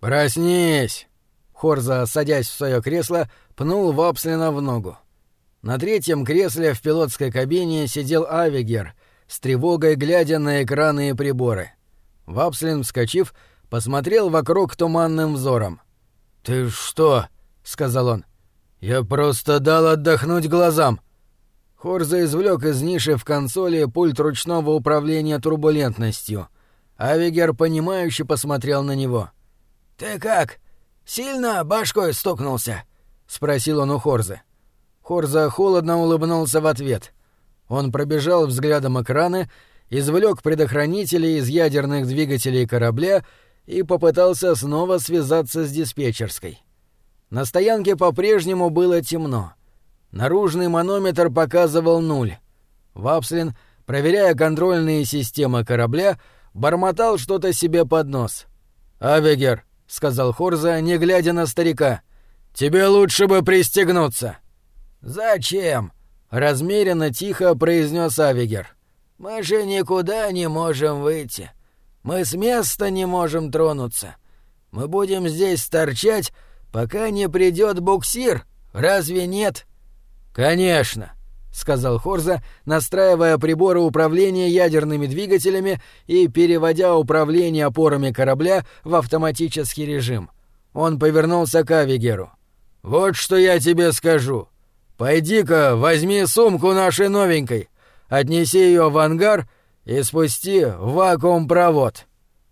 «Проснись!» Хорза, садясь в свое кресло, пнул Вапслина в ногу. На третьем кресле в пилотской кабине сидел Авигер, с тревогой глядя на экраны и приборы. Вапслин, вскочив, посмотрел вокруг туманным взором. «Ты что?» — сказал он. «Я просто дал отдохнуть глазам». Хорза извлек из ниши в консоли пульт ручного управления турбулентностью. Авигер, понимающе посмотрел на него. «Ты как? Сильно башкой стукнулся?» — спросил он у Хорзы. Хорза холодно улыбнулся в ответ. Он пробежал взглядом экраны, извлек предохранители из ядерных двигателей корабля и попытался снова связаться с диспетчерской. На стоянке по-прежнему было темно. Наружный манометр показывал 0. Вапслин, проверяя контрольные системы корабля, бормотал что-то себе под нос. «Авигер», — сказал Хорза, не глядя на старика, — «тебе лучше бы пристегнуться». «Зачем?» — размеренно тихо произнес Авигер. «Мы же никуда не можем выйти. Мы с места не можем тронуться. Мы будем здесь торчать, пока не придет буксир. Разве нет?» «Конечно», — сказал Хорза, настраивая приборы управления ядерными двигателями и переводя управление опорами корабля в автоматический режим. Он повернулся к Авигеру. «Вот что я тебе скажу. Пойди-ка, возьми сумку нашей новенькой, отнеси ее в ангар и спусти в вакуум-провод».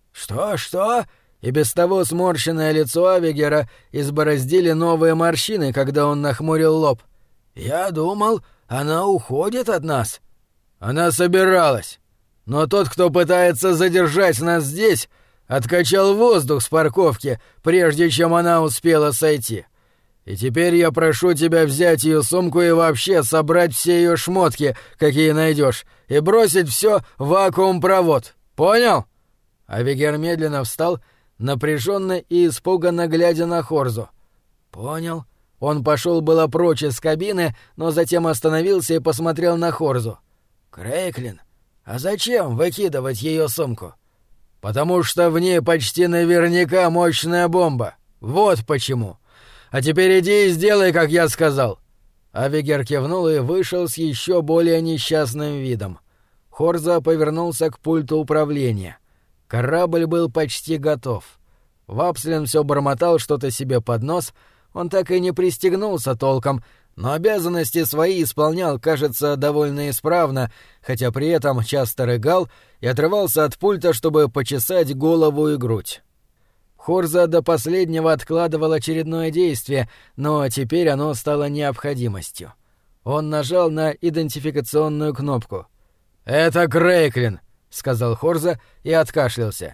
«Что?» И без того сморщенное лицо Авигера избороздили новые морщины, когда он нахмурил лоб. «Я думал, она уходит от нас». «Она собиралась. Но тот, кто пытается задержать нас здесь, откачал воздух с парковки, прежде чем она успела сойти. И теперь я прошу тебя взять ее сумку и вообще собрать все ее шмотки, какие найдешь, и бросить все в вакуум-провод. Понял?» Авигер медленно встал, напряженно и испуганно глядя на Хорзу. «Понял». Он пошел было прочь из кабины, но затем остановился и посмотрел на Хорзу. «Крейклин, а зачем выкидывать ее сумку?» «Потому что в ней почти наверняка мощная бомба. Вот почему. А теперь иди и сделай, как я сказал». Авигер кивнул и вышел с еще более несчастным видом. Хорза повернулся к пульту управления. Корабль был почти готов. Вапслин все бормотал что-то себе под нос. Он так и не пристегнулся толком, но обязанности свои исполнял, кажется, довольно исправно, хотя при этом часто рыгал и отрывался от пульта, чтобы почесать голову и грудь. Хорза до последнего откладывал очередное действие, но теперь оно стало необходимостью. Он нажал на идентификационную кнопку. «Это Крейклин», — сказал Хорза и откашлялся.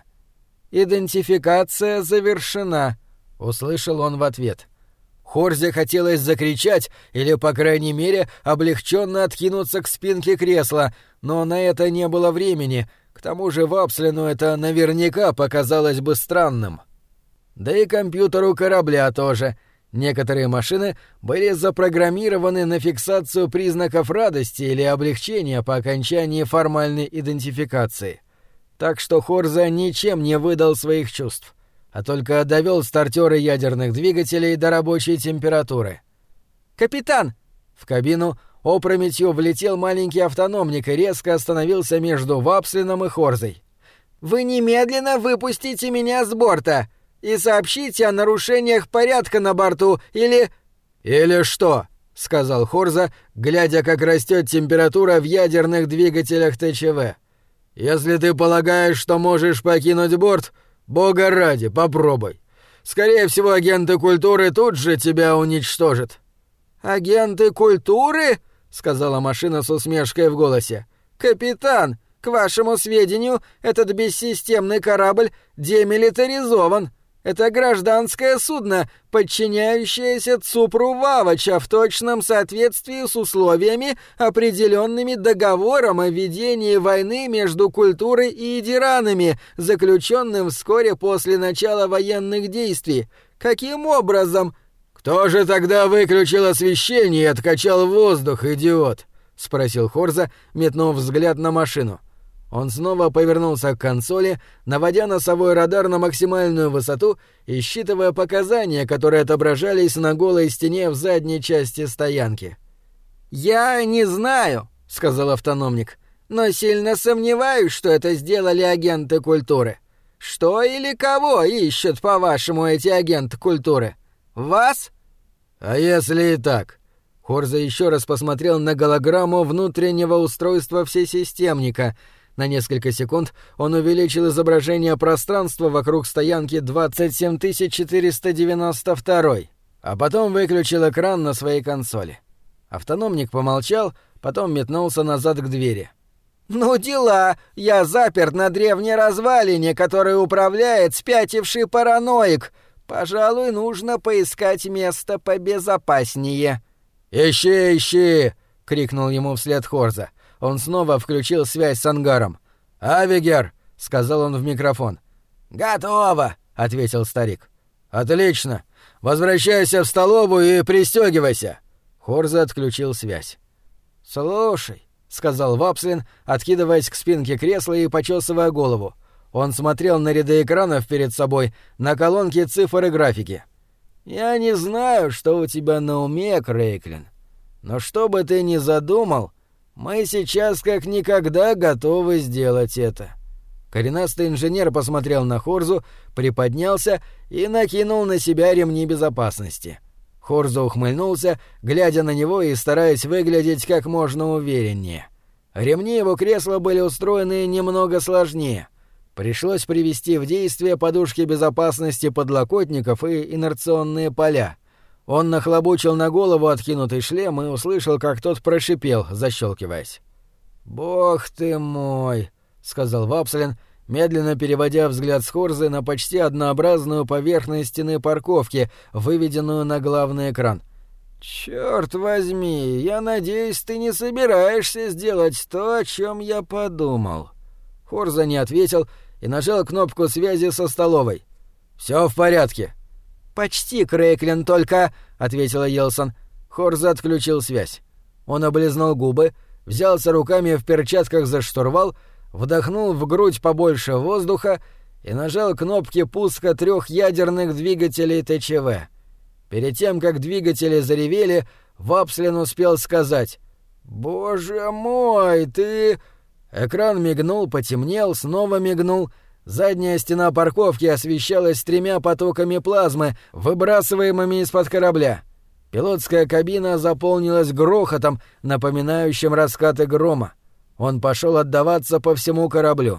«Идентификация завершена», — услышал он в ответ. Хорзе хотелось закричать или, по крайней мере, облегченно откинуться к спинке кресла, но на это не было времени, к тому же Вапслину это наверняка показалось бы странным. Да и компьютеру корабля тоже. Некоторые машины были запрограммированы на фиксацию признаков радости или облегчения по окончании формальной идентификации. Так что Хорза ничем не выдал своих чувств, а только довел стартёры ядерных двигателей до рабочей температуры. «Капитан!» В кабину опрометью влетел маленький автономник и резко остановился между Вапслином и Хорзой. «Вы немедленно выпустите меня с борта и сообщите о нарушениях порядка на борту, или...» «Или что?» — сказал Хорза, глядя, как растет температура в ядерных двигателях ТЧВ. «Если ты полагаешь, что можешь покинуть борт, бога ради, попробуй. Скорее всего, агенты культуры тут же тебя уничтожат». «Агенты культуры?» — сказала машина с усмешкой в голосе. «Капитан, к вашему сведению, этот бессистемный корабль демилитаризован. Это гражданское судно, подчиняющееся ЦУПРу Вавача в точном соответствии с условиями, определенными договором о ведении войны между культурой и идиранами, заключенным вскоре после начала военных действий. Каким образом...» «Кто же тогда выключил освещение и откачал воздух, идиот?» — спросил Хорза, метнув взгляд на машину. Он снова повернулся к консоли, наводя носовой радар на максимальную высоту и считывая показания, которые отображались на голой стене в задней части стоянки. «Я не знаю», — сказал автономник, — «но сильно сомневаюсь, что это сделали агенты культуры. Что или кого ищут, по-вашему, эти агенты культуры? Вас?» «А если и так?» Хорза еще раз посмотрел на голограмму внутреннего устройства всесистемника. На несколько секунд он увеличил изображение пространства вокруг стоянки 27492, а потом выключил экран на своей консоли. Автономник помолчал, потом метнулся назад к двери. «Ну дела! Я заперт на древней развалине, которой управляет спятивший параноик. Пожалуй, нужно поискать место побезопаснее». «Ищи, ищи!» — крикнул ему вслед Хорза. Он снова включил связь с ангаром. «Авигер!» — сказал он в микрофон. «Готово!» — ответил старик. «Отлично! Возвращайся в столовую и пристегивайся!» Хорза отключил связь. «Слушай», — сказал Вапслин, откидываясь к спинке кресла и почесывая голову. Он смотрел на ряды экранов перед собой, на колонки цифр и графики. «Я не знаю, что у тебя на уме, Крейклин, но что бы ты ни задумал, мы сейчас как никогда готовы сделать это». Коренастый инженер посмотрел на Хорзу, приподнялся и накинул на себя ремни безопасности. Хорза ухмыльнулся, глядя на него и стараясь выглядеть как можно увереннее. Ремни его кресла были устроены немного сложнее. Пришлось привести в действие подушки безопасности подлокотников и инерционные поля. Он нахлобучил на голову откинутый шлем и услышал, как тот прошипел, защелкиваясь. «Бог ты мой!» — сказал Вапслин, медленно переводя взгляд с Хорзы на почти однообразную поверхность стены парковки, выведенную на главный экран. «Чёрт возьми, я надеюсь, ты не собираешься сделать то, о чём я подумал». Хорза не ответил и нажал кнопку связи со столовой. «Всё в порядке». «Почти, Крейклин, только...» — ответила Йелсон. Хорза отключил связь. Он облизнул губы, взялся руками в перчатках за штурвал, вдохнул в грудь побольше воздуха и нажал кнопки пуска 3 ядерных двигателей ТЧВ. Перед тем, как двигатели заревели, Вапслин успел сказать: «Боже мой, ты...» Экран мигнул, потемнел, снова мигнул. Задняя стена парковки освещалась 3 потоками плазмы, выбрасываемыми из-под корабля. Пилотская кабина заполнилась грохотом, напоминающим раскаты грома. Он пошел отдаваться по всему кораблю.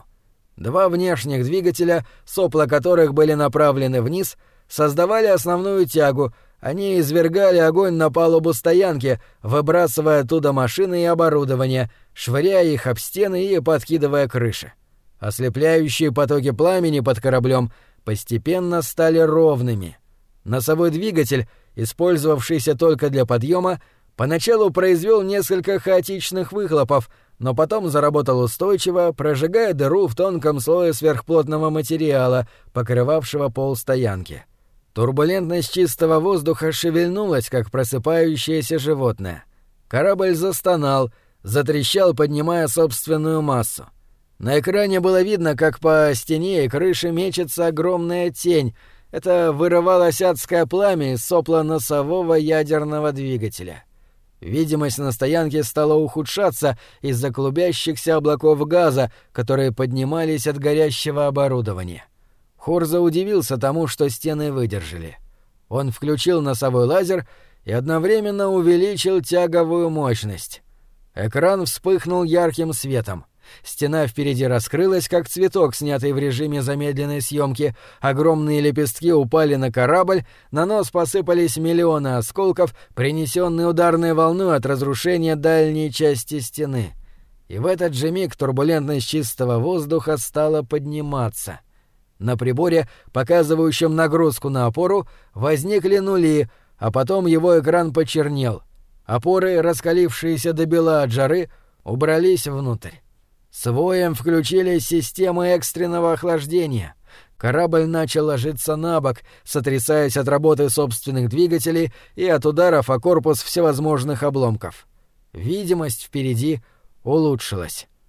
2 внешних двигателя, сопла которых были направлены вниз, создавали основную тягу. Они извергали огонь на палубу стоянки, выбрасывая оттуда машины и оборудование, швыряя их об стены и подкидывая крыши. Ослепляющие потоки пламени под кораблем постепенно стали ровными. Носовой двигатель, использовавшийся только для подъема, поначалу произвел несколько хаотичных выхлопов, но потом заработал устойчиво, прожигая дыру в тонком слое сверхплотного материала, покрывавшего пол стоянки. Турбулентность чистого воздуха шевельнулась, как просыпающееся животное. Корабль застонал, затрещал, поднимая собственную массу. На экране было видно, как по стене и крыше мечется огромная тень. Это вырывалось адское пламя из сопла носового ядерного двигателя. Видимость на стоянке стала ухудшаться из-за клубящихся облаков газа, которые поднимались от горящего оборудования. Хорза удивился тому, что стены выдержали. Он включил носовой лазер и одновременно увеличил тяговую мощность. Экран вспыхнул ярким светом. Стена впереди раскрылась, как цветок, снятый в режиме замедленной съемки. Огромные лепестки упали на корабль, на нос посыпались миллионы осколков, принесенные ударной волной от разрушения дальней части стены. И в этот же миг турбулентность чистого воздуха стала подниматься. На приборе, показывающем нагрузку на опору, возникли нули, а потом его экран почернел. Опоры, раскалившиеся до бела от жары, убрались внутрь. С воем включились системы экстренного охлаждения. Корабль начал ложиться на бок, сотрясаясь от работы собственных двигателей и от ударов о корпус всевозможных обломков. Видимость впереди улучшилась.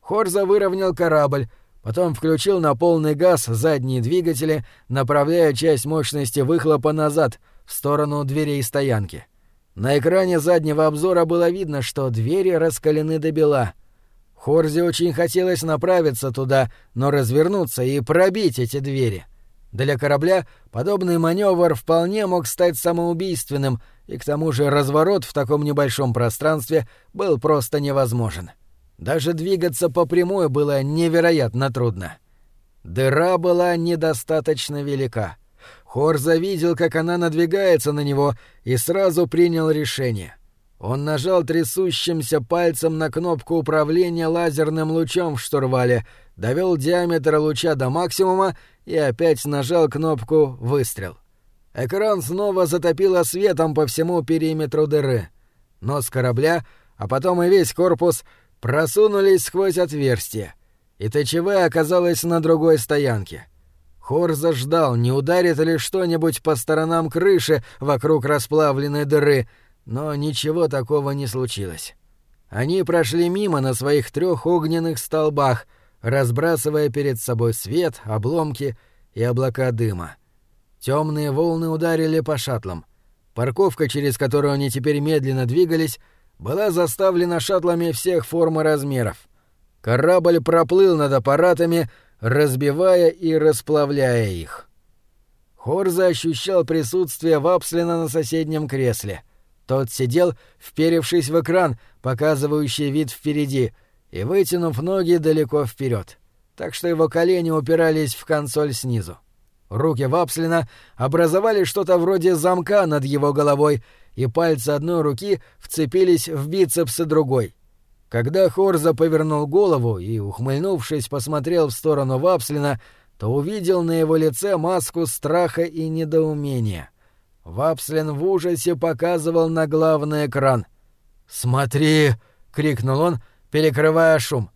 Хорза выровнял корабль, потом включил на полный газ задние двигатели, направляя часть мощности выхлопа назад, в сторону дверей стоянки. На экране заднего обзора было видно, что двери раскалены до бела. Хорзе очень хотелось направиться туда, но развернуться и пробить эти двери. Для корабля подобный маневр вполне мог стать самоубийственным, и к тому же разворот в таком небольшом пространстве был просто невозможен. Даже двигаться по прямой было невероятно трудно. Дыра была недостаточно велика. Хорза видел, как она надвигается на него, и сразу принял решение. Он нажал трясущимся пальцем на кнопку управления лазерным лучом в штурвале, довел диаметр луча до максимума и опять нажал кнопку «Выстрел». Экран снова затопило светом по всему периметру дыры. Нос корабля, а потом и весь корпус просунулись сквозь отверстие, и ТЧВ оказалась на другой стоянке. Хорза ждал, не ударит ли что-нибудь по сторонам крыши вокруг расплавленной дыры, но ничего такого не случилось. Они прошли мимо на своих 3 огненных столбах, разбрасывая перед собой свет, обломки и облака дыма. Темные волны ударили по шаттлам. Парковка, через которую они теперь медленно двигались, была заставлена шаттлами всех форм и размеров. Корабль проплыл над аппаратами, разбивая и расплавляя их. Хорза ощущал присутствие Вапслина на соседнем кресле. Тот сидел, вперевшись в экран, показывающий вид впереди, и вытянув ноги далеко вперед, так что его колени упирались в консоль снизу. Руки Вапслина образовали что-то вроде замка над его головой, и пальцы одной руки вцепились в бицепсы другой. Когда Хорза повернул голову и, ухмыльнувшись, посмотрел в сторону Вапслина, то увидел на его лице маску страха и недоумения. Вапслин в ужасе показывал на главный экран. «Смотри!» — крикнул он, перекрывая шум.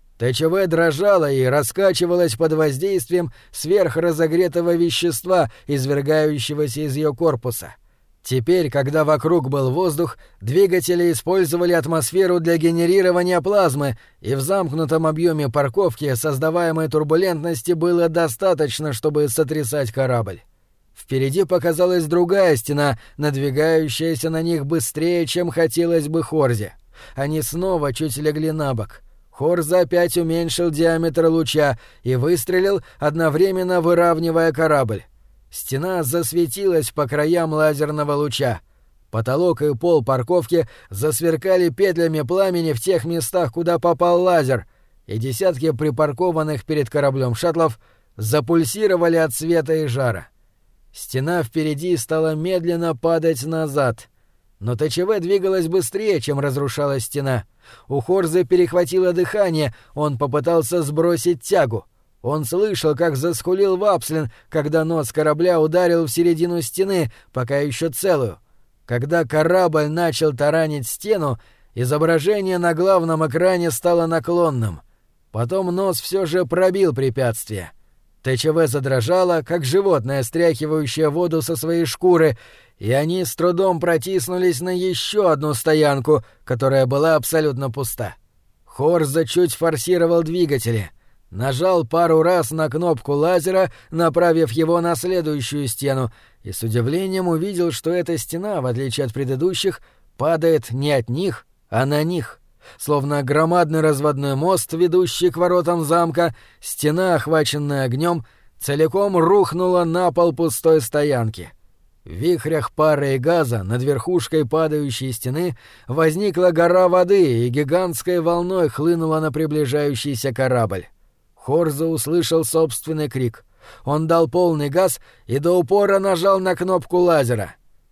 ТЧВ дрожала и раскачивалась под воздействием сверхразогретого вещества, извергающегося из ее корпуса. Теперь, когда вокруг был воздух, двигатели использовали атмосферу для генерирования плазмы, и в замкнутом объеме парковки создаваемой турбулентности было достаточно, чтобы сотрясать корабль. Впереди показалась другая стена, надвигающаяся на них быстрее, чем хотелось бы Хорзе. Они снова чуть легли на бок. Хорза опять уменьшил диаметр луча и выстрелил, одновременно выравнивая корабль. Стена засветилась по краям лазерного луча. Потолок и пол парковки засверкали петлями пламени в тех местах, куда попал лазер, и десятки припаркованных перед кораблем шаттлов запульсировали от света и жара. Стена впереди стала медленно падать назад. Но ТЧВ двигалась быстрее, чем разрушалась стена. У Хорзы перехватило дыхание, он попытался сбросить тягу. Он слышал, как заскулил Вапслин, когда нос корабля ударил в середину стены, пока еще целую. Когда корабль начал таранить стену, изображение на главном экране стало наклонным. Потом нос все же пробил препятствие. ТЧВ задрожало, как животное, стряхивающее воду со своей шкуры, и они с трудом протиснулись на еще одну стоянку, которая была абсолютно пуста. Хорза чуть форсировал двигатели, нажал пару раз на кнопку лазера, направив его на следующую стену, и с удивлением увидел, что эта стена, в отличие от предыдущих, падает не от них, а на них. Словно громадный разводной мост, ведущий к воротам замка, стена, охваченная огнем, целиком рухнула на пол пустой стоянки. В вихрях пары и газа над верхушкой падающей стены возникла гора воды и гигантской волной хлынула на приближающийся корабль. Хорза услышал собственный крик. Он дал полный газ и до упора нажал на кнопку лазера.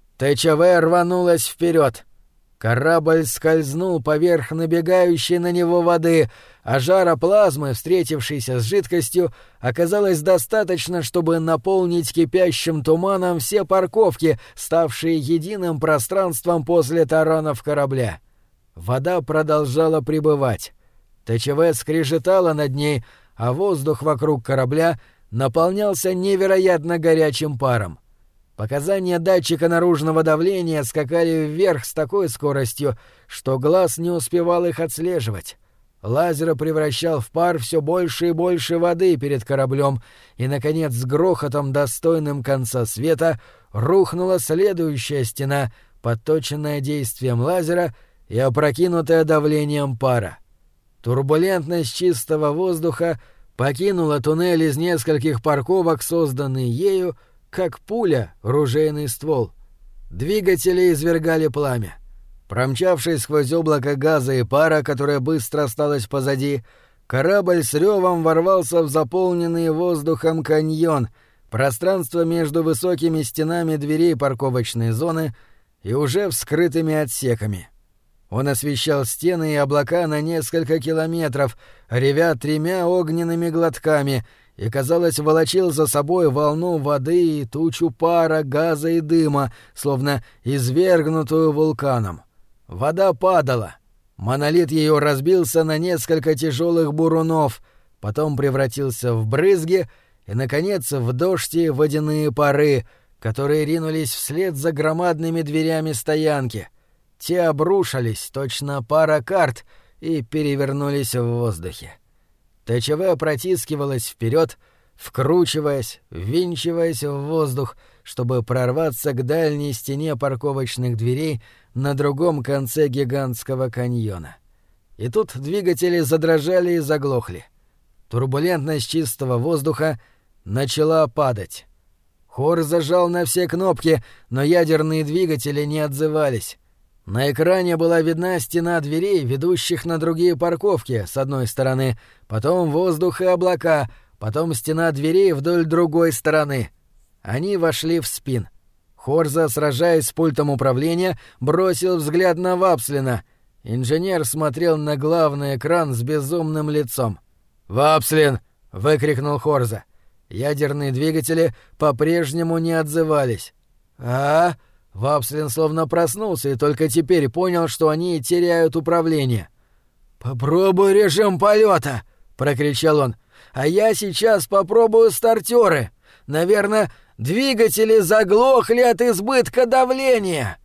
ТЧВ рванулась вперед. Корабль скользнул поверх набегающей на него воды, а жара плазмы, встретившейся с жидкостью, оказалось достаточно, чтобы наполнить кипящим туманом все парковки, ставшие единым пространством после таранов корабля. Вода продолжала прибывать. ТЧВ скрежетала над ней, а воздух вокруг корабля наполнялся невероятно горячим паром. Показания датчика наружного давления скакали вверх с такой скоростью, что глаз не успевал их отслеживать. Лазер превращал в пар все больше и больше воды перед кораблем, и, наконец, с грохотом, достойным конца света, рухнула следующая стена, подточенная действием лазера и опрокинутая давлением пара. Турбулентность чистого воздуха покинула туннель из нескольких парковок, созданный ею, как пуля ружейный ствол. Двигатели извергали пламя. Промчавшись сквозь облако газа и пара, которое быстро осталось позади, корабль с ревом ворвался в заполненный воздухом каньон, пространство между высокими стенами дверей парковочной зоны и уже вскрытыми отсеками. Он освещал стены и облака на несколько километров, ревя 3 огненными глотками, и, казалось, волочил за собой волну воды и тучу пара, газа и дыма, словно извергнутую вулканом. Вода падала. Монолит ее разбился на несколько тяжелых бурунов, потом превратился в брызги и, наконец, в дождь и водяные пары, которые ринулись вслед за громадными дверями стоянки. Те обрушились, точно пара карт, и перевернулись в воздухе. ТЧВ протискивалась вперед, вкручиваясь, ввинчиваясь в воздух, чтобы прорваться к дальней стене парковочных дверей на другом конце гигантского каньона. И тут двигатели задрожали и заглохли. Турбулентность чистого воздуха начала падать. Хор зажал на все кнопки, но ядерные двигатели не отзывались. На экране была видна стена дверей, ведущих на другие парковки, с одной стороны, потом воздух и облака, потом стена дверей вдоль другой стороны. Они вошли в спин. Хорза, сражаясь с пультом управления, бросил взгляд на Вапслина. Инженер смотрел на главный экран с безумным лицом. «Вапслин!» — выкрикнул Хорза. Ядерные двигатели по-прежнему не отзывались. «А?» Вапслин словно проснулся и только теперь понял, что они теряют управление. «Попробуй режим полета!» — прокричал он. «А я сейчас попробую стартеры. Наверное, двигатели заглохли от избытка давления!»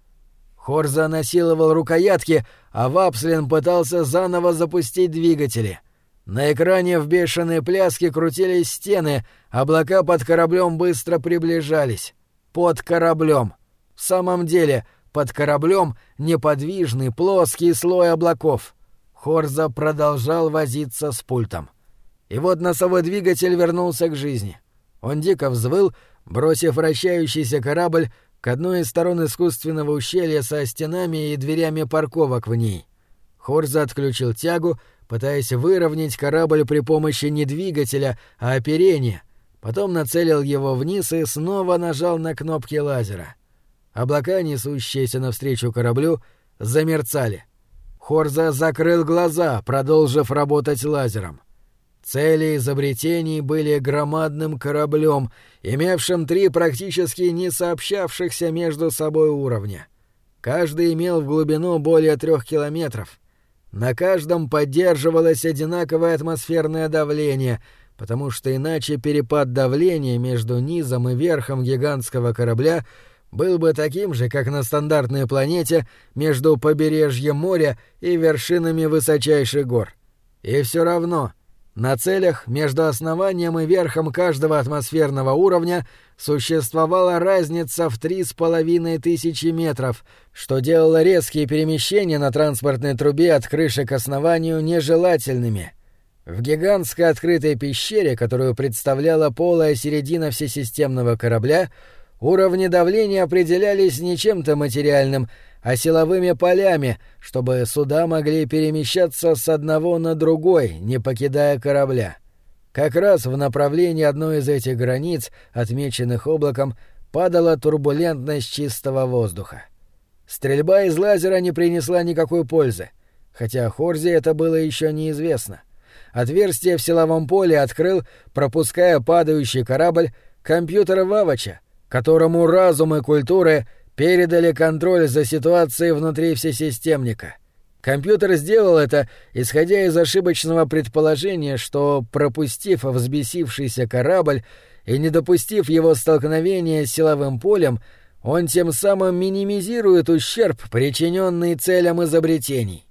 Хорза насиловал рукоятки, а Вапслин пытался заново запустить двигатели. На экране в бешеной пляске крутились стены, облака под кораблем быстро приближались. Под кораблем. В самом деле, под кораблем неподвижный плоский слой облаков. Хорза продолжал возиться с пультом. И вот носовой двигатель вернулся к жизни. Он дико взвыл, бросив вращающийся корабль к одной из сторон искусственного ущелья со стенами и дверями парковок в ней. Хорза отключил тягу, пытаясь выровнять корабль при помощи не двигателя, а оперения. Потом нацелил его вниз и снова нажал на кнопки лазера. Облака, несущиеся навстречу кораблю, замерцали. Хорза закрыл глаза, продолжив работать лазером. Цели изобретений были громадным кораблем, имевшим 3 практически не сообщавшихся между собой уровня. Каждый имел в глубину более 3 километров. На каждом поддерживалось одинаковое атмосферное давление, потому что иначе перепад давления между низом и верхом гигантского корабля был бы таким же, как на стандартной планете между побережьем моря и вершинами высочайших гор. И все равно на целях между основанием и верхом каждого атмосферного уровня существовала разница в 3500 метров, что делало резкие перемещения на транспортной трубе от крыши к основанию нежелательными. В гигантской открытой пещере, которую представляла полая середина всесистемного корабля, уровни давления определялись не чем-то материальным, а силовыми полями, чтобы суда могли перемещаться с одного на другой, не покидая корабля. Как раз в направлении одной из этих границ, отмеченных облаком, падала турбулентность чистого воздуха. Стрельба из лазера не принесла никакой пользы, хотя Хорзе это было еще неизвестно. Отверстие в силовом поле открыл, пропуская падающий корабль, компьютер Вавача, которому разум и культуры передали контроль за ситуацией внутри всесистемника. Компьютер сделал это, исходя из ошибочного предположения, что, пропустив взбесившийся корабль и не допустив его столкновения с силовым полем, он тем самым минимизирует ущерб, причиненный целям изобретений.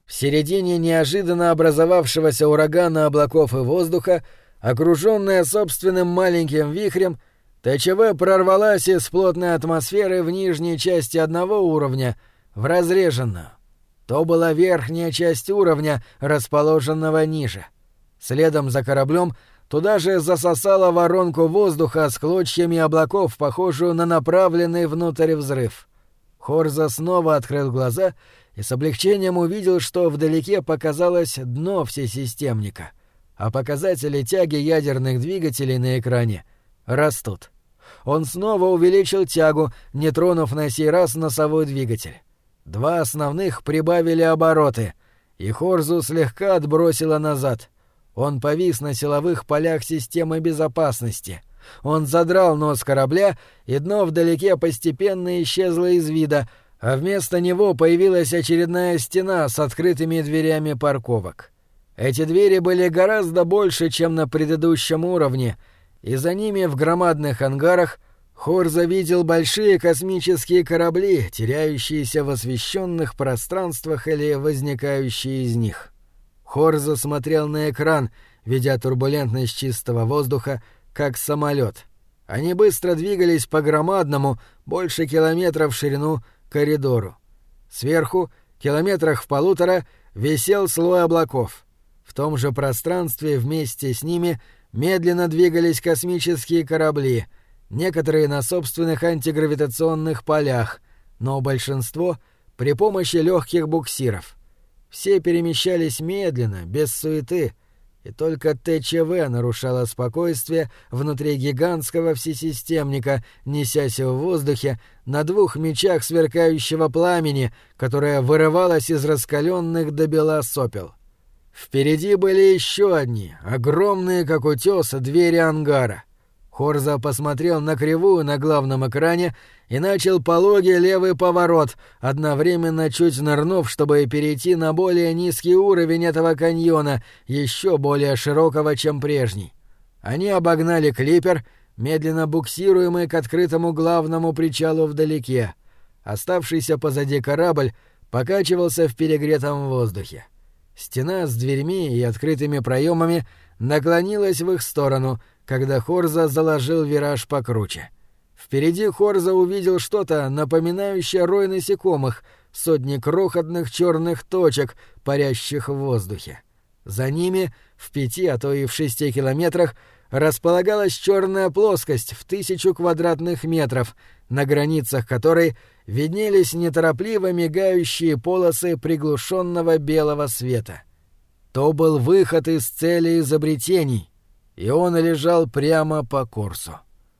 В середине неожиданно образовавшегося урагана облаков и воздуха, окружённая собственным маленьким вихрем, ТЧВ прорвалась из плотной атмосферы в нижней части одного уровня в разреженную. То была верхняя часть уровня, расположенного ниже. Следом за кораблем туда же засосала воронку воздуха с клочьями облаков, похожую на направленный внутрь взрыв. Хорза снова открыл глаза и с облегчением увидел, что вдалеке показалось дно всесистемника, а показатели тяги ядерных двигателей на экране растут. Он снова увеличил тягу, не тронув на сей раз носовой двигатель. 2 основных прибавили обороты, и Хорзу слегка отбросило назад. Он повис на силовых полях системы безопасности. Он задрал нос корабля, и дно вдалеке постепенно исчезло из вида, а вместо него появилась очередная стена с открытыми дверями парковок. Эти двери были гораздо больше, чем на предыдущем уровне, и за ними в громадных ангарах Хорза видел большие космические корабли, теряющиеся в освещенных пространствах или возникающие из них. Хорза смотрел на экран, видя турбулентность чистого воздуха, как самолет. Они быстро двигались по громадному, больше километра в ширину, коридору. Сверху, километрах в 1,5, висел слой облаков. В том же пространстве вместе с ними медленно двигались космические корабли, некоторые на собственных антигравитационных полях, но большинство при помощи легких буксиров. Все перемещались медленно, без суеты, и только ТЧВ нарушало спокойствие внутри гигантского всесистемника, несясь в воздухе на 2 мечах сверкающего пламени, которое вырывалось из раскаленных до бела сопел. Впереди были еще одни, огромные как утес, двери ангара. Хорза посмотрел на кривую на главном экране и начал пологий левый поворот, одновременно чуть нырнув, чтобы перейти на более низкий уровень этого каньона, еще более широкого, чем прежний. Они обогнали клипер, медленно буксируемый к открытому главному причалу вдалеке. Оставшийся позади корабль покачивался в перегретом воздухе. Стена с дверьми и открытыми проемами наклонилась в их сторону, когда Хорза заложил вираж покруче. Впереди Хорза увидел что-то, напоминающее рой насекомых, сотни крохотных черных точек, парящих в воздухе. За ними, в 5, а то и в 6 километрах, располагалась черная плоскость в 1000 квадратных метров, на границах которой виднелись неторопливо мигающие полосы приглушенного белого света. То был выход из цели изобретений, и он лежал прямо по курсу.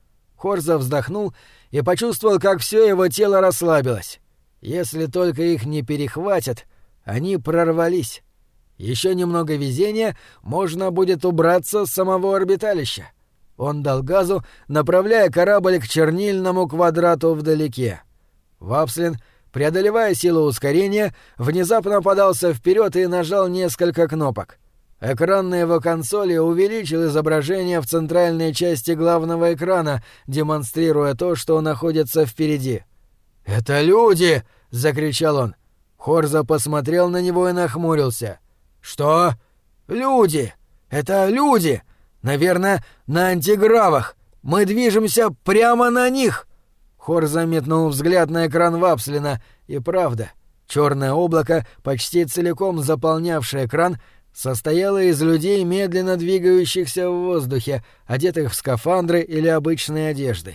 Хорза вздохнул и почувствовал, как все его тело расслабилось. Если только их не перехватят, они прорвались. Еще немного везения, можно будет убраться с самого орбиталища. Он дал газу, направляя корабль к чернильному квадрату вдалеке. Вапслин, преодолевая силу ускорения, внезапно подался вперед и нажал несколько кнопок. Экран на его консоли увеличил изображение в центральной части главного экрана, демонстрируя то, что находится впереди. «Это люди!» — закричал он. Хорза посмотрел на него и нахмурился. «Что?» «Люди! Это люди! Наверное, на антигравах! Мы движемся прямо на них!» Хорза метнул взгляд на экран Вапслина, и правда, черное облако, почти целиком заполнявшее экран, состояло из людей, медленно двигающихся в воздухе, одетых в скафандры или обычные одежды.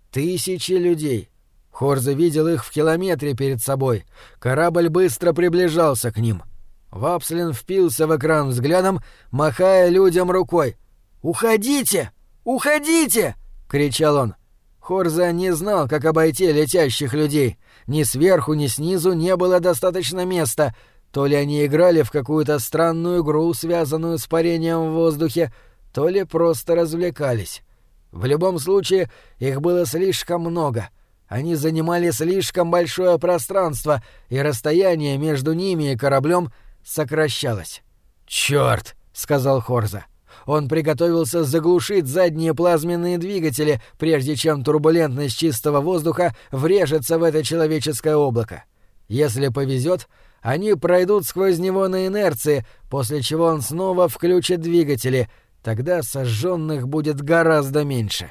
1000 людей. Хорза видел их в километре перед собой. Корабль быстро приближался к ним. Вапслин впился в экран взглядом, махая людям рукой. «Уходите! Уходите!» — кричал он. Хорза не знал, как обойти летящих людей. Ни сверху, ни снизу не было достаточно места. То ли они играли в какую-то странную игру, связанную с парением в воздухе, то ли просто развлекались. В любом случае, их было слишком много. Они занимали слишком большое пространство, и расстояние между ними и кораблем сокращалось. «Чёрт!» — сказал Хорза. Он приготовился заглушить задние плазменные двигатели, прежде чем турбулентность чистого воздуха врежется в это человеческое облако. Если повезет, они пройдут сквозь него на инерции, после чего он снова включит двигатели. Тогда сожженных будет гораздо меньше.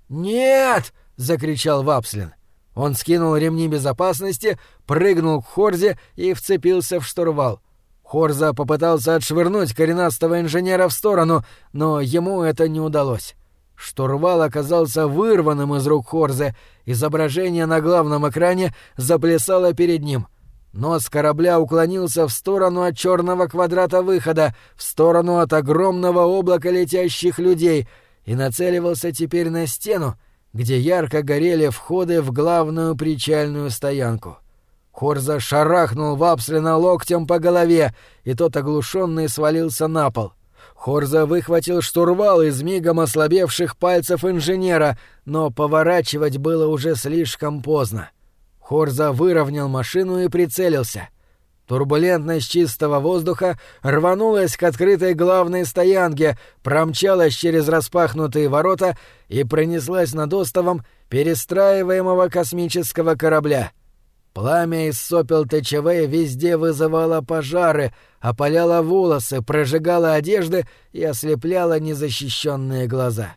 «Нет!» — закричал Вапслин. Он скинул ремни безопасности, прыгнул к Хорзе и вцепился в штурвал. Хорза попытался отшвырнуть коренастого инженера в сторону, но ему это не удалось. Штурвал оказался вырванным из рук Хорзе, изображение на главном экране заплясало перед ним. Нос корабля уклонился в сторону от черного квадрата выхода, в сторону от огромного облака летящих людей, и нацеливался теперь на стену, где ярко горели входы в главную причальную стоянку. Хорза шарахнул Вапслина локтем по голове, и тот оглушенный свалился на пол. Хорза выхватил штурвал из мигом ослабевших пальцев инженера, но поворачивать было уже слишком поздно. Хорза выровнял машину и прицелился. Турбулентность чистого воздуха рванулась к открытой главной стоянке, промчалась через распахнутые ворота и пронеслась над остовом перестраиваемого космического корабля. Пламя из сопел ТЧВ везде вызывало пожары, опаляло волосы, прожигало одежды и ослепляло незащищенные глаза.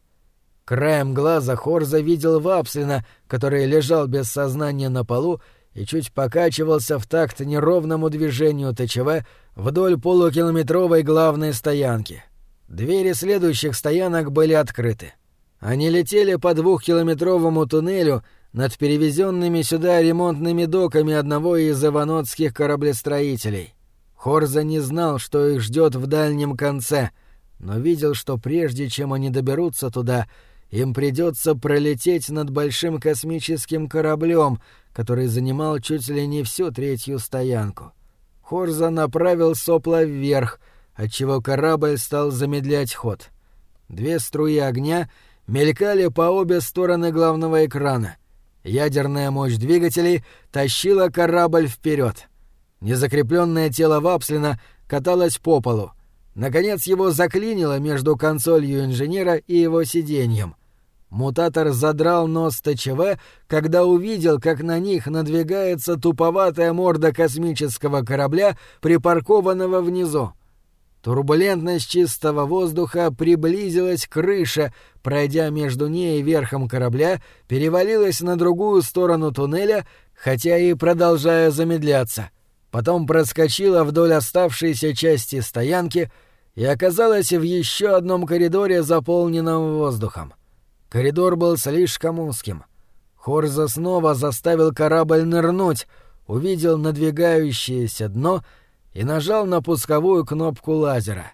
Краем глаза Хорза видел Вапслина, который лежал без сознания на полу и чуть покачивался в такт неровному движению ТЧВ вдоль полукилометровой главной стоянки. Двери следующих стоянок были открыты. Они летели по 2-километровому туннелю над перевезенными сюда ремонтными доками одного из иванотских кораблестроителей. Хорза не знал, что их ждет в дальнем конце, но видел, что прежде чем они доберутся туда, им придется пролететь над большим космическим кораблем, который занимал чуть ли не всю третью стоянку. Хорза направил сопла вверх, отчего корабль стал замедлять ход. 2 струи огня мелькали по обе стороны главного экрана. Ядерная мощь двигателей тащила корабль вперед. Незакрепленное тело Вапслина каталось по полу. Наконец его заклинило между консолью инженера и его сиденьем. Мутатор задрал нос ТЧВ, когда увидел, как на них надвигается туповатая морда космического корабля, припаркованного внизу. Турбулентность чистого воздуха приблизилась к крыше, пройдя между ней и верхом корабля, перевалилась на другую сторону туннеля, хотя и продолжая замедляться. Потом проскочила вдоль оставшейся части стоянки и оказалась в еще одном коридоре, заполненном воздухом. Коридор был слишком узким. Хорза снова заставил корабль нырнуть, увидел надвигающееся дно и нажал на пусковую кнопку лазера.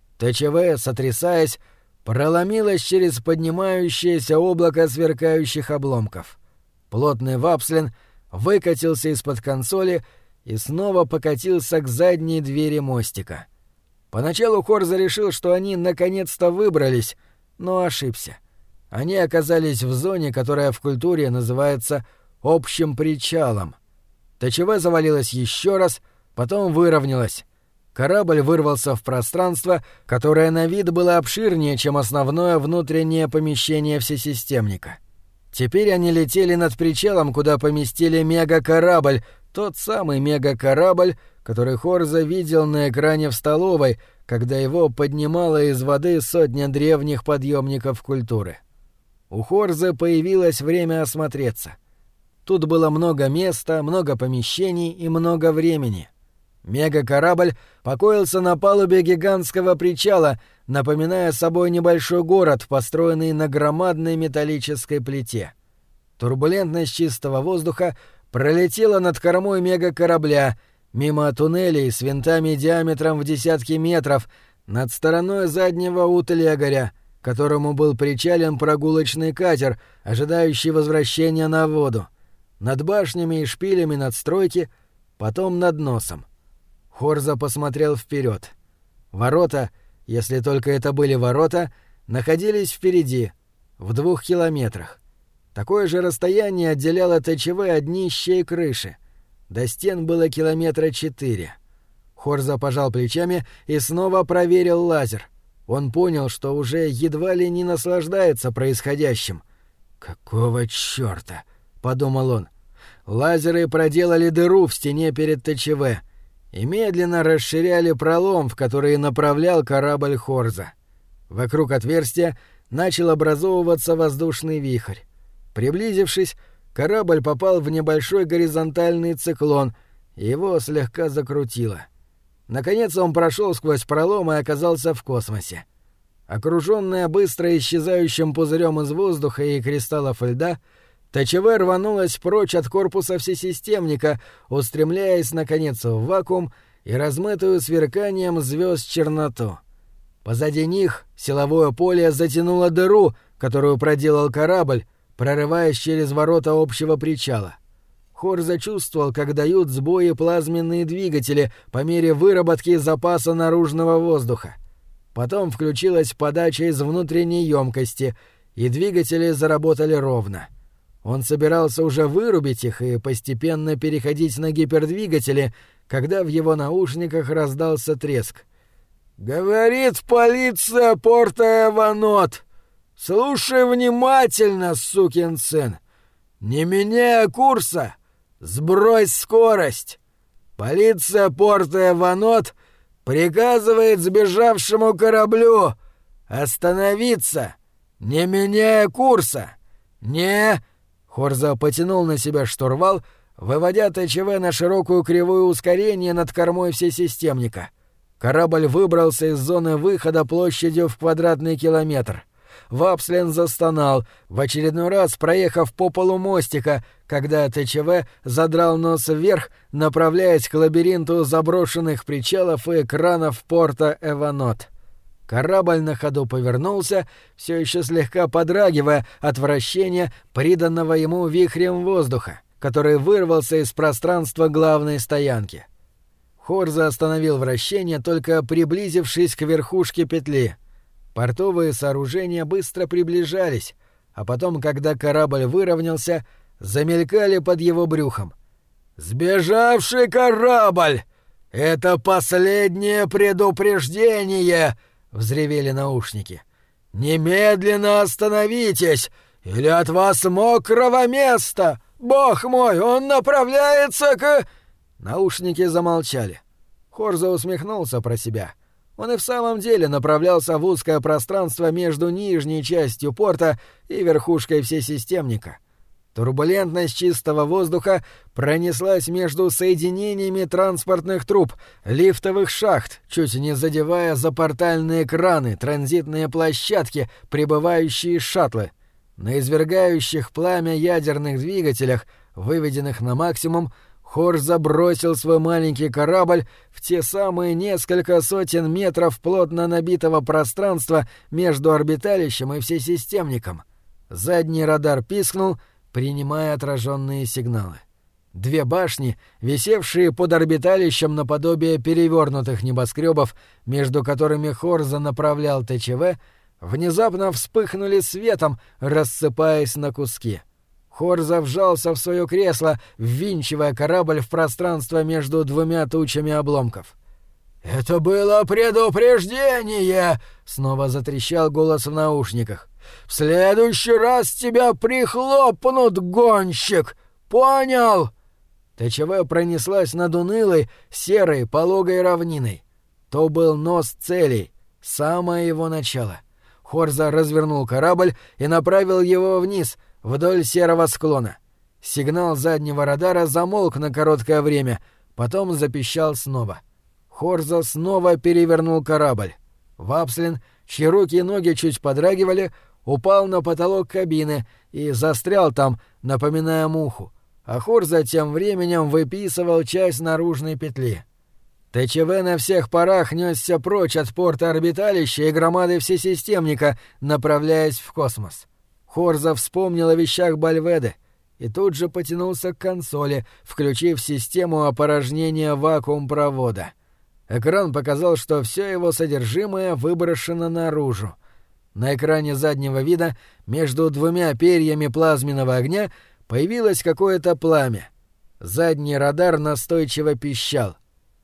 ТЧВ, сотрясаясь, проломилась через поднимающееся облако сверкающих обломков. Плотный Вапслин выкатился из-под консоли и снова покатился к задней двери мостика. Поначалу Хорза решил, что они наконец-то выбрались, но ошибся. Они оказались в зоне, которая в культуре называется «общим причалом». ТЧВ завалилась еще раз, потом выровнялась. Корабль вырвался в пространство, которое на вид было обширнее, чем основное внутреннее помещение всесистемника. Теперь они летели над причалом, куда поместили мегакорабль, тот самый мегакорабль, который Хорза видел на экране в столовой, когда его поднимала из воды сотня древних подъемников культуры. У Хорзы появилось время осмотреться. Тут было много места, много помещений и много времени. Мегакорабль покоился на палубе гигантского причала, напоминая собой небольшой город, построенный на громадной металлической плите. Турбулентность чистого воздуха пролетела над кормой мегакорабля, мимо туннелей с винтами диаметром в десятки метров, над стороной заднего утлегоря, к которому был причален прогулочный катер, ожидающий возвращения на воду, над башнями и шпилями надстройки, потом над носом. Хорза посмотрел вперед. Ворота, если только это были ворота, находились впереди, в 2 километрах. Такое же расстояние отделяло ТЧВ от днища и крыши. До стен было 4 километра. Хорза пожал плечами и снова проверил лазер. Он понял, что уже едва ли не наслаждается происходящим. «Какого чёрта?» — подумал он. Лазеры проделали дыру в стене перед ТЧВ. и медленно расширяли пролом, в который направлял корабль Хорза. Вокруг отверстия начал образовываться воздушный вихрь. Приблизившись, корабль попал в небольшой горизонтальный циклон, и его слегка закрутило. Наконец он прошел сквозь пролом и оказался в космосе. Окружённая быстро исчезающим пузырем из воздуха и кристаллов льда, ТЧВ рванулась прочь от корпуса всесистемника, устремляясь, наконец, в вакуум и размытую сверканием звёзд черноту. Позади них силовое поле затянуло дыру, которую проделал корабль, прорываясь через ворота общего причала. Хорза чувствовал, как дают сбои плазменные двигатели по мере выработки запаса наружного воздуха. Потом включилась подача из внутренней емкости, и двигатели заработали ровно. Он собирался уже вырубить их и постепенно переходить на гипердвигатели, когда в его наушниках раздался треск. «Говорит полиция порта Эванот! Слушай внимательно, сукин сын! Не меняя курса, сбрось скорость! Полиция порта Эванот приказывает сбежавшему кораблю остановиться, не меняя курса! Не...» Хорза потянул на себя штурвал, выводя ТЧВ на широкую кривую ускорения над кормой всесистемника. Корабль выбрался из зоны выхода площадью в квадратный километр. Вапслен застонал, в очередной раз проехав по полу мостика, когда ТЧВ задрал нос вверх, направляясь к лабиринту заброшенных причалов и экранов порта Эванот. Корабль на ходу повернулся, все еще слегка подрагивая от вращения, приданного ему вихрем воздуха, который вырвался из пространства главной стоянки. Хорза остановил вращение, только приблизившись к верхушке петли. Портовые сооружения быстро приближались, а потом, когда корабль выровнялся, замелькали под его брюхом. «Сбежавший корабль! Это последнее предупреждение!» — взревели наушники. «Немедленно остановитесь, или от вас мокрого места! Бог мой, он направляется к...» Наушники замолчали. Хорза усмехнулся про себя. Он и в самом деле направлялся в узкое пространство между нижней частью порта и верхушкой всесистемника. Турбулентность чистого воздуха пронеслась между соединениями транспортных труб, лифтовых шахт, чуть не задевая запортальные краны, транзитные площадки, прибывающие шаттлы. На извергающих пламя ядерных двигателях, выведенных на максимум, Хорза бросил свой маленький корабль в те самые несколько сотен метров плотно набитого пространства между орбиталищем и всесистемником. Задний радар пискнул, принимая отраженные сигналы. Две башни, висевшие под орбиталищем наподобие перевернутых небоскребов, между которыми Хорза направлял ТЧВ, внезапно вспыхнули светом, рассыпаясь на куски. Хорза вжался в свое кресло, ввинчивая корабль в пространство между двумя тучами обломков. «Это было предупреждение!» — снова затрещал голос в наушниках. «В следующий раз тебя прихлопнут, гонщик! Понял?» ТЧВ пронеслась над унылой, серой, пологой равниной. То был нос целей, самое его начало. Хорза развернул корабль и направил его вниз, вдоль серого склона. Сигнал заднего радара замолк на короткое время, потом запищал снова. Хорза снова перевернул корабль. Вапслин, чьи руки и ноги чуть подрагивали, упал на потолок кабины и застрял там, напоминая муху, а Хорза тем временем выписывал часть наружной петли. ТЧВ на всех парах нёсся прочь от порта орбиталища и громады всесистемника, направляясь в космос. Хорза вспомнил о вещах Бальведе и тут же потянулся к консоли, включив систему опорожнения вакуум-провода. Экран показал, что все его содержимое выброшено наружу. На экране заднего вида между двумя перьями плазменного огня появилось какое-то пламя. Задний радар настойчиво пищал.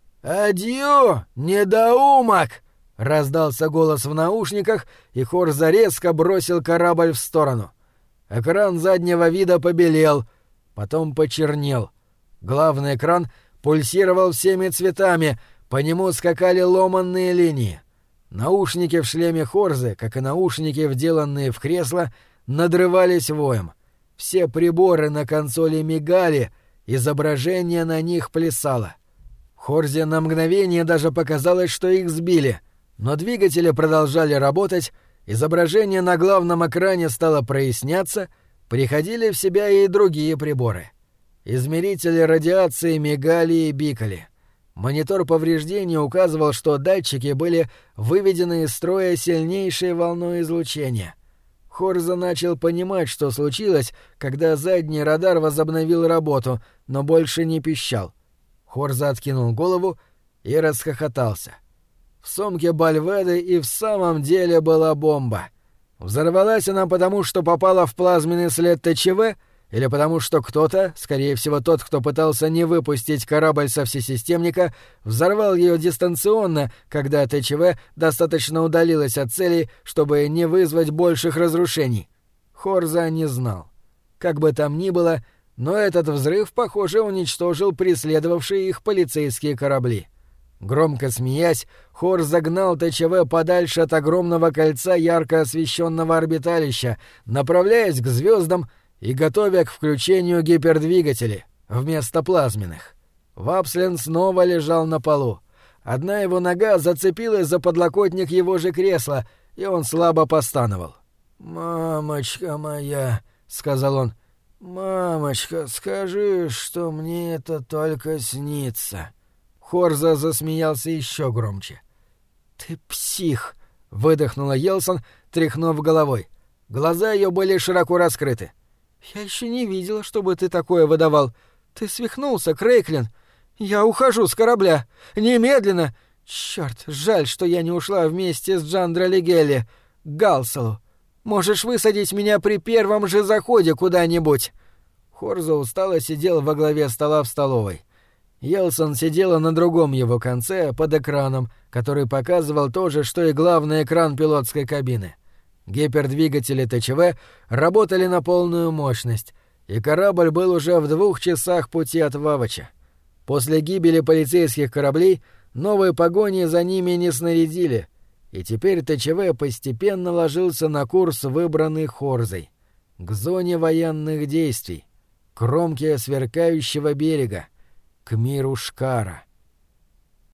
«Адью, недоумок!» — раздался голос в наушниках, и Хорза резко бросил корабль в сторону. Экран заднего вида побелел, потом почернел. Главный экран пульсировал всеми цветами, по нему скакали ломанные линии. Наушники в шлеме Хорзы, как и наушники, вделанные в кресло, надрывались воем. Все приборы на консоли мигали, изображение на них плясало. Хорзе на мгновение даже показалось, что их сбили, но двигатели продолжали работать, изображение на главном экране стало проясняться, приходили в себя и другие приборы. Измерители радиации мигали и бикали. Монитор повреждений указывал, что датчики были выведены из строя сильнейшей волной излучения. Хорза начал понимать, что случилось, когда задний радар возобновил работу, но больше не пищал. Хорза откинул голову и расхохотался. В сумке Бальведы и в самом деле была бомба. Взорвалась она потому, что попала в плазменный след ТЧВ, или потому что кто-то, скорее всего тот, кто пытался не выпустить корабль со всесистемника, взорвал ее дистанционно, когда ТЧВ достаточно удалилась от цели, чтобы не вызвать больших разрушений. Хорза не знал. Как бы там ни было, но этот взрыв, похоже, уничтожил преследовавшие их полицейские корабли. Громко смеясь, Хорза гнал ТЧВ подальше от огромного кольца ярко освещенного орбиталища, направляясь к звездам и готовя к включению гипердвигателей вместо плазменных. Вапслин снова лежал на полу. Одна его нога зацепилась за подлокотник его же кресла, и он слабо постановал. «Мамочка моя», — сказал он, — «мамочка, скажи, что мне это только снится». Хорза засмеялся еще громче. «Ты псих», — выдохнула Йелсон, тряхнув головой. Глаза ее были широко раскрыты. «Я еще не видела, чтобы ты такое выдавал. Ты свихнулся, Крейклин. Я ухожу с корабля. Немедленно. Черт, жаль, что я не ушла вместе с Джандро Лигелли к Галсалу. Можешь высадить меня при первом же заходе куда-нибудь». Хорза устало сидел во главе стола в столовой. Йелсон сидела на другом его конце, под экраном, который показывал то же, что и главный экран пилотской кабины. Гипердвигатели ТЧВ работали на полную мощность, и корабль был уже в 2 часах пути от Вавача. После гибели полицейских кораблей новые погони за ними не снарядили, и теперь ТЧВ постепенно ложился на курс, выбранный Хорзой, к зоне военных действий, к кромке сверкающего берега, к миру Шкара.